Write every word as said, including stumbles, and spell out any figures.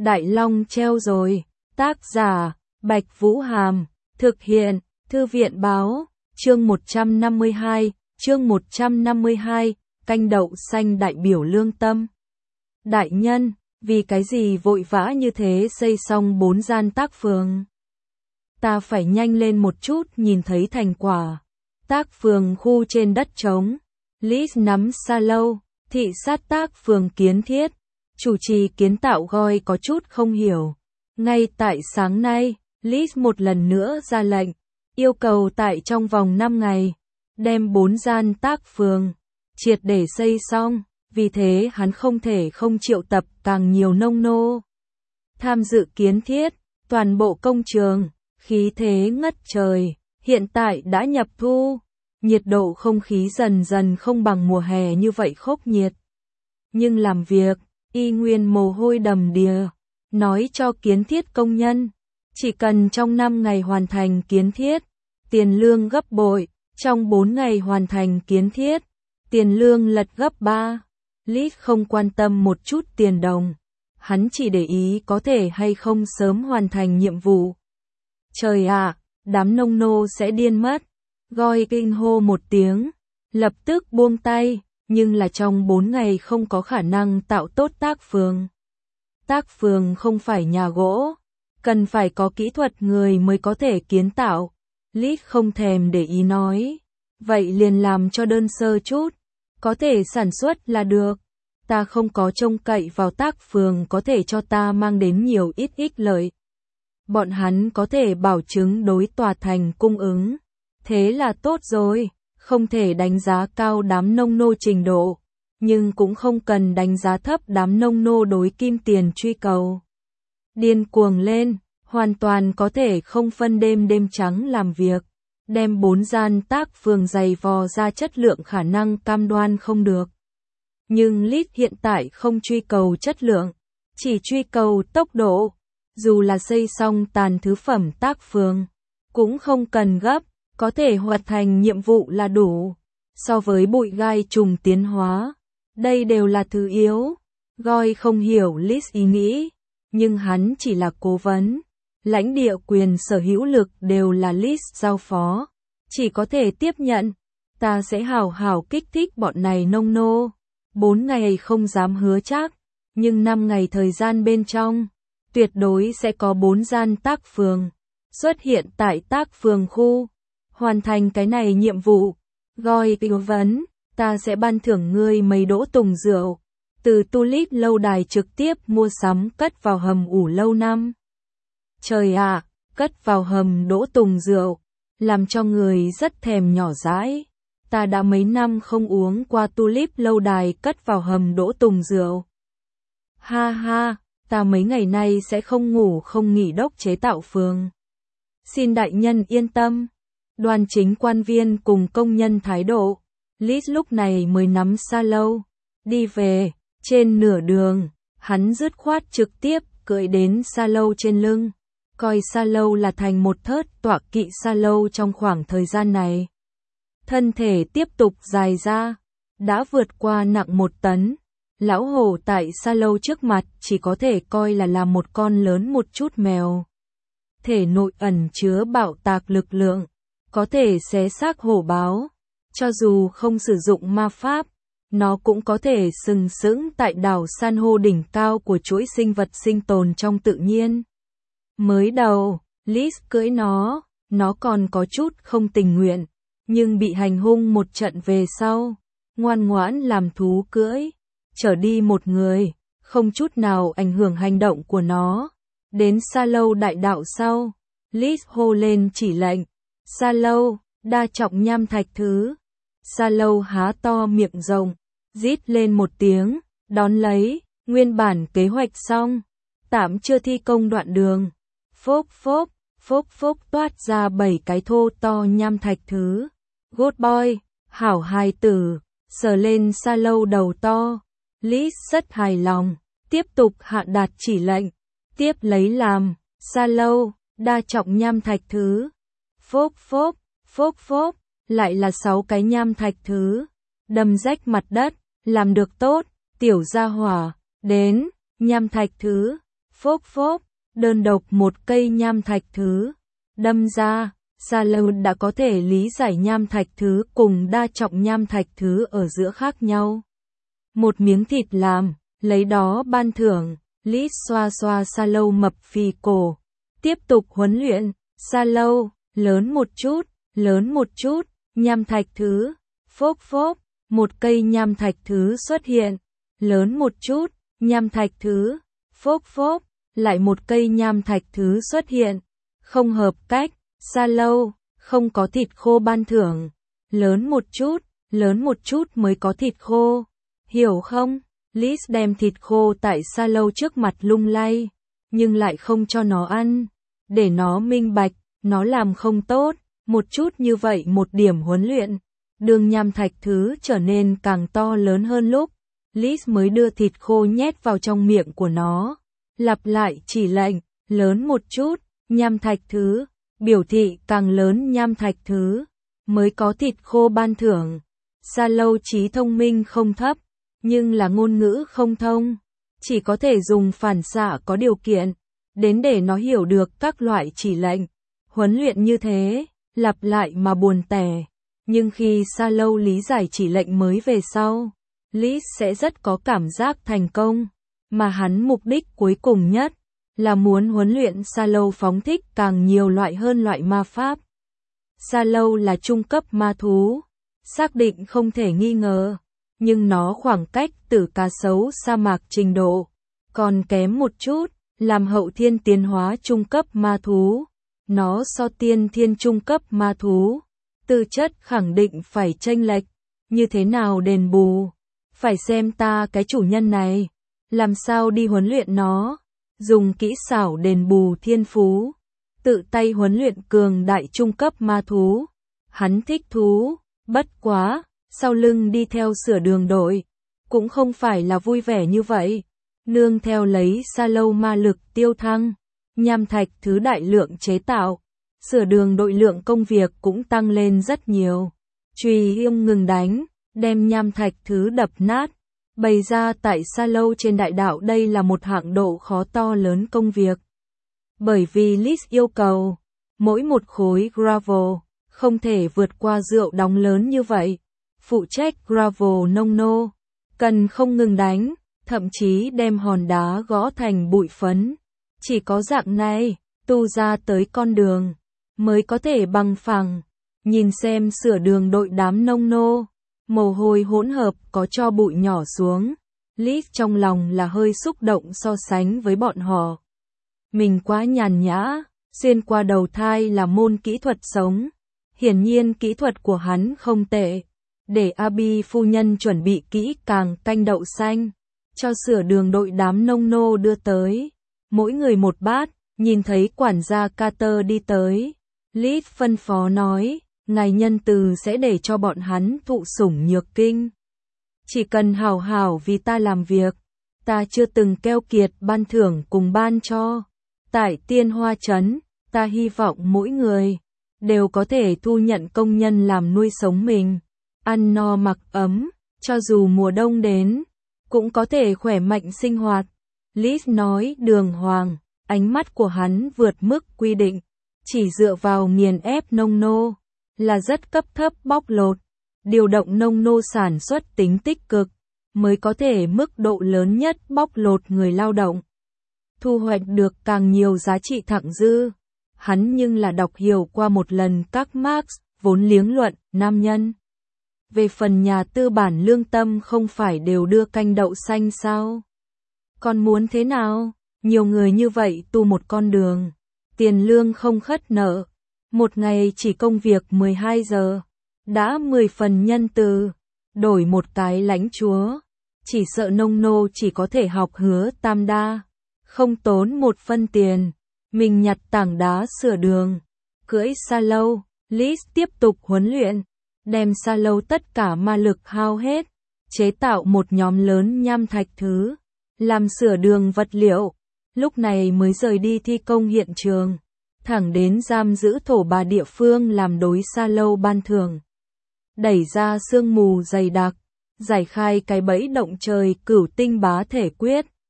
Đại Long treo rồi. Tác giả, Bạch Vũ Hàm. Thực hiện, Thư viện báo. Chương một trăm năm mươi hai, chương một trăm năm mươi hai, canh đậu xanh đại biểu lương tâm. Đại nhân, vì cái gì vội vã như thế xây xong bốn gian tác phường? Ta phải nhanh lên một chút nhìn thấy thành quả. Tác phường khu trên đất trống. Liz nắm sa lâu, thị sát tác phường kiến thiết. Chủ trì kiến tạo Goi có chút không hiểu. Ngay tại sáng nay, Liz một lần nữa ra lệnh, yêu cầu tại trong vòng năm ngày, đem bốn gian tác phường, triệt để xây xong, vì thế hắn không thể không triệu tập càng nhiều nông nô. Tham dự kiến thiết, toàn bộ công trường, khí thế ngất trời, hiện tại đã nhập thu, nhiệt độ không khí dần dần không bằng mùa hè như vậy khốc nhiệt. Nhưng làm việc, y nguyên mồ hôi đầm đìa, nói cho kiến thiết công nhân, chỉ cần trong năm ngày hoàn thành kiến thiết, tiền lương gấp bội, trong bốn ngày hoàn thành kiến thiết, tiền lương lật gấp ba. Lít không quan tâm một chút tiền đồng, hắn chỉ để ý có thể hay không sớm hoàn thành nhiệm vụ. Trời ạ, đám nông nô sẽ điên mất. Goi kinh hô một tiếng, lập tức buông tay, nhưng là trong bốn ngày không có khả năng tạo tốt tác phường. Tác phường không phải nhà gỗ, cần phải có kỹ thuật người mới có thể kiến tạo. Lít không thèm để ý nói, vậy liền làm cho đơn sơ chút, có thể sản xuất là được. Ta không có trông cậy vào tác phường có thể cho ta mang đến nhiều ít ích lợi. Bọn hắn có thể bảo chứng đối tòa thành cung ứng, thế là tốt rồi, không thể đánh giá cao đám nông nô trình độ, nhưng cũng không cần đánh giá thấp đám nông nô đối kim tiền truy cầu. Điên cuồng lên, hoàn toàn có thể không phân đêm đêm trắng làm việc, đem bốn gian tác phường dày vò ra chất lượng khả năng cam đoan không được. Nhưng Lít hiện tại không truy cầu chất lượng, chỉ truy cầu tốc độ, dù là xây xong tàn thứ phẩm tác phường, cũng không cần gấp, có thể hoàn thành nhiệm vụ là đủ. So với bụi gai trùng tiến hóa, đây đều là thứ yếu. Goi không hiểu Lít ý nghĩ, nhưng hắn chỉ là cố vấn. Lãnh địa quyền sở hữu lực đều là Lít giao phó, chỉ có thể tiếp nhận. Ta sẽ hào hào kích thích bọn này nông nô. Bốn ngày không dám hứa chắc, nhưng năm ngày thời gian bên trong, tuyệt đối sẽ có bốn gian tác phường xuất hiện tại tác phường khu. Hoàn thành cái này nhiệm vụ, Goi tư vấn, ta sẽ ban thưởng ngươi mấy đỗ tùng rượu, từ Tulip lâu đài trực tiếp mua sắm cất vào hầm ủ lâu năm. Trời ạ, cất vào hầm đỗ tùng rượu, làm cho người rất thèm nhỏ dãi. Ta đã mấy năm không uống qua Tulip lâu đài cất vào hầm đỗ tùng rượu. Ha ha, ta mấy ngày nay sẽ không ngủ không nghỉ đốc chế tạo phường. Xin đại nhân yên tâm. Đoàn chính quan viên cùng công nhân thái độ. Lít lúc này mới nắm sa lâu, đi về. Trên nửa đường, hắn dứt khoát trực tiếp cưỡi đến sa lâu trên lưng, coi sa lâu là thành một thớt tọa kỵ sa lâu trong khoảng thời gian này. Thân thể tiếp tục dài ra, đã vượt qua nặng một tấn. Lão hổ tại sa lâu trước mặt chỉ có thể coi là là một con lớn một chút mèo. Thể nội ẩn chứa bạo tạc lực lượng, có thể xé xác hổ báo. Cho dù không sử dụng ma pháp, nó cũng có thể sừng sững tại đảo san hô đỉnh cao của chuỗi sinh vật sinh tồn trong tự nhiên. Mới đầu, Liz cưỡi nó, nó còn có chút không tình nguyện, nhưng bị hành hung một trận về sau, ngoan ngoãn làm thú cưỡi, chở đi một người, không chút nào ảnh hưởng hành động của nó. Đến Sa lâu đại đạo sau, Liz hô lên chỉ lệnh, Sa lâu, đa trọng nham thạch thứ. Sa lâu há to miệng rộng, rít lên một tiếng, đón lấy, nguyên bản kế hoạch xong, tạm chưa thi công đoạn đường. Phốp phốp, phốp phốp toát ra bảy cái thô to nham thạch thứ. Good boy, hảo hài tử, sờ lên sa lâu đầu to. Liz rất hài lòng, tiếp tục hạ đạt chỉ lệnh, tiếp lấy làm, sa lâu, đa trọng nham thạch thứ. Phốp phốp, phốp phốp, lại là sáu cái nham thạch thứ. Đâm rách mặt đất, làm được tốt, tiểu gia hỏa, đến, nham thạch thứ. Phốc phốc, đơn độc một cây nham thạch thứ. Đâm ra, Sa Lâu đã có thể lý giải nham thạch thứ cùng đa trọng nham thạch thứ ở giữa khác nhau. Một miếng thịt làm, lấy đó ban thưởng. Liz xoa xoa Sa Lâu mập phì cổ. Tiếp tục huấn luyện. Sa Lâu, lớn một chút, lớn một chút, nham thạch thứ. Phốc phốc, một cây nham thạch thứ xuất hiện. Lớn một chút, nham thạch thứ. Phốc phốc, lại một cây nham thạch thứ xuất hiện. Không hợp cách. Sa Lâu, không có thịt khô ban thưởng. Lớn một chút, lớn một chút mới có thịt khô. Hiểu không? Liz đem thịt khô tại Sa Lâu trước mặt lung lay, nhưng lại không cho nó ăn. Để nó minh bạch, nó làm không tốt. Một chút như vậy một điểm huấn luyện. Đường nham thạch thứ trở nên càng to lớn hơn lúc. Liz mới đưa thịt khô nhét vào trong miệng của nó. Lặp lại chỉ lệnh, lớn một chút, nham thạch thứ. Biểu thị càng lớn nham thạch thứ, mới có thịt khô ban thưởng. Sa Lâu trí thông minh không thấp, nhưng là ngôn ngữ không thông. Chỉ có thể dùng phản xạ có điều kiện, đến để nó hiểu được các loại chỉ lệnh. Huấn luyện như thế, lặp lại mà buồn tẻ. Nhưng khi Sa Lâu lý giải chỉ lệnh mới về sau, Liz sẽ rất có cảm giác thành công. Mà hắn mục đích cuối cùng nhất là muốn huấn luyện Sa Lâu phóng thích càng nhiều loại hơn loại ma pháp. Sa Lâu là trung cấp ma thú, xác định không thể nghi ngờ, nhưng nó khoảng cách từ cá sấu sa mạc trình độ còn kém một chút, làm hậu thiên tiến hóa trung cấp ma thú. Nó so tiên thiên trung cấp ma thú, tư chất khẳng định phải chênh lệch, như thế nào đền bù? Phải xem ta cái chủ nhân này, làm sao đi huấn luyện nó. Dùng kỹ xảo đền bù thiên phú, tự tay huấn luyện cường đại trung cấp ma thú. Hắn thích thú, bất quá, sau lưng đi theo sửa đường đội, cũng không phải là vui vẻ như vậy. Nương theo lấy Sa Lâu ma lực tiêu thăng, nham thạch thứ đại lượng chế tạo, sửa đường đội lượng công việc cũng tăng lên rất nhiều. Chùy Yêm ngừng đánh, đem nham thạch thứ đập nát. Bày ra tại Sa Lâu trên đại đạo đây là một hạng độ khó to lớn công việc. Bởi vì Liz yêu cầu, mỗi một khối gravel, không thể vượt qua rượu đóng lớn như vậy. Phụ trách gravel nông nô, cần không ngừng đánh, thậm chí đem hòn đá gõ thành bụi phấn. Chỉ có dạng này, tu ra tới con đường, mới có thể bằng phẳng. Nhìn xem sửa đường đội đám nông nô. Mồ hôi hỗn hợp có cho bụi nhỏ xuống. Liz trong lòng là hơi xúc động so sánh với bọn họ. Mình quá nhàn nhã, xuyên qua đầu thai là môn kỹ thuật sống. Hiển nhiên kỹ thuật của hắn không tệ. Để Abby phu nhân chuẩn bị kỹ càng canh đậu xanh, cho sửa đường đội đám nông nô đưa tới. Mỗi người một bát, nhìn thấy quản gia Carter đi tới. Liz phân phó nói. Ngài nhân từ sẽ để cho bọn hắn thụ sủng nhược kinh. Chỉ cần hảo hảo vì ta làm việc, ta chưa từng keo kiệt ban thưởng cùng ban cho. Tại Tiên Hoa Trấn, ta hy vọng mỗi người đều có thể thu nhận công nhân làm nuôi sống mình, ăn no mặc ấm, cho dù mùa đông đến, cũng có thể khỏe mạnh sinh hoạt. Liz nói đường hoàng, ánh mắt của hắn vượt mức quy định, chỉ dựa vào nghiền ép nông nô là rất cấp thấp bóc lột, điều động nông nô sản xuất tính tích cực, mới có thể mức độ lớn nhất bóc lột người lao động. Thu hoạch được càng nhiều giá trị thặng dư. Hắn nhưng là đọc hiểu qua một lần các Marx, vốn liếng luận, nam nhân. Về phần nhà tư bản lương tâm không phải đều đưa canh đậu xanh sao? Còn muốn thế nào? Nhiều người như vậy tu một con đường. Tiền lương không khất nợ. Một ngày chỉ công việc mười hai giờ, đã mười phần nhân từ, đổi một cái lãnh chúa, chỉ sợ nông nô chỉ có thể học hứa tam đa, không tốn một phân tiền, mình nhặt tảng đá sửa đường, cưỡi Sa Lâu. Liz tiếp tục huấn luyện, đem Sa Lâu tất cả ma lực hao hết, chế tạo một nhóm lớn nham thạch thứ, làm sửa đường vật liệu, lúc này mới rời đi thi công hiện trường. Thẳng đến giam giữ thổ bà địa phương làm đối Sa Lâu ban thưởng. Đẩy ra sương mù dày đặc, giải khai cái bẫy động trời cửu tinh bá thể quyết.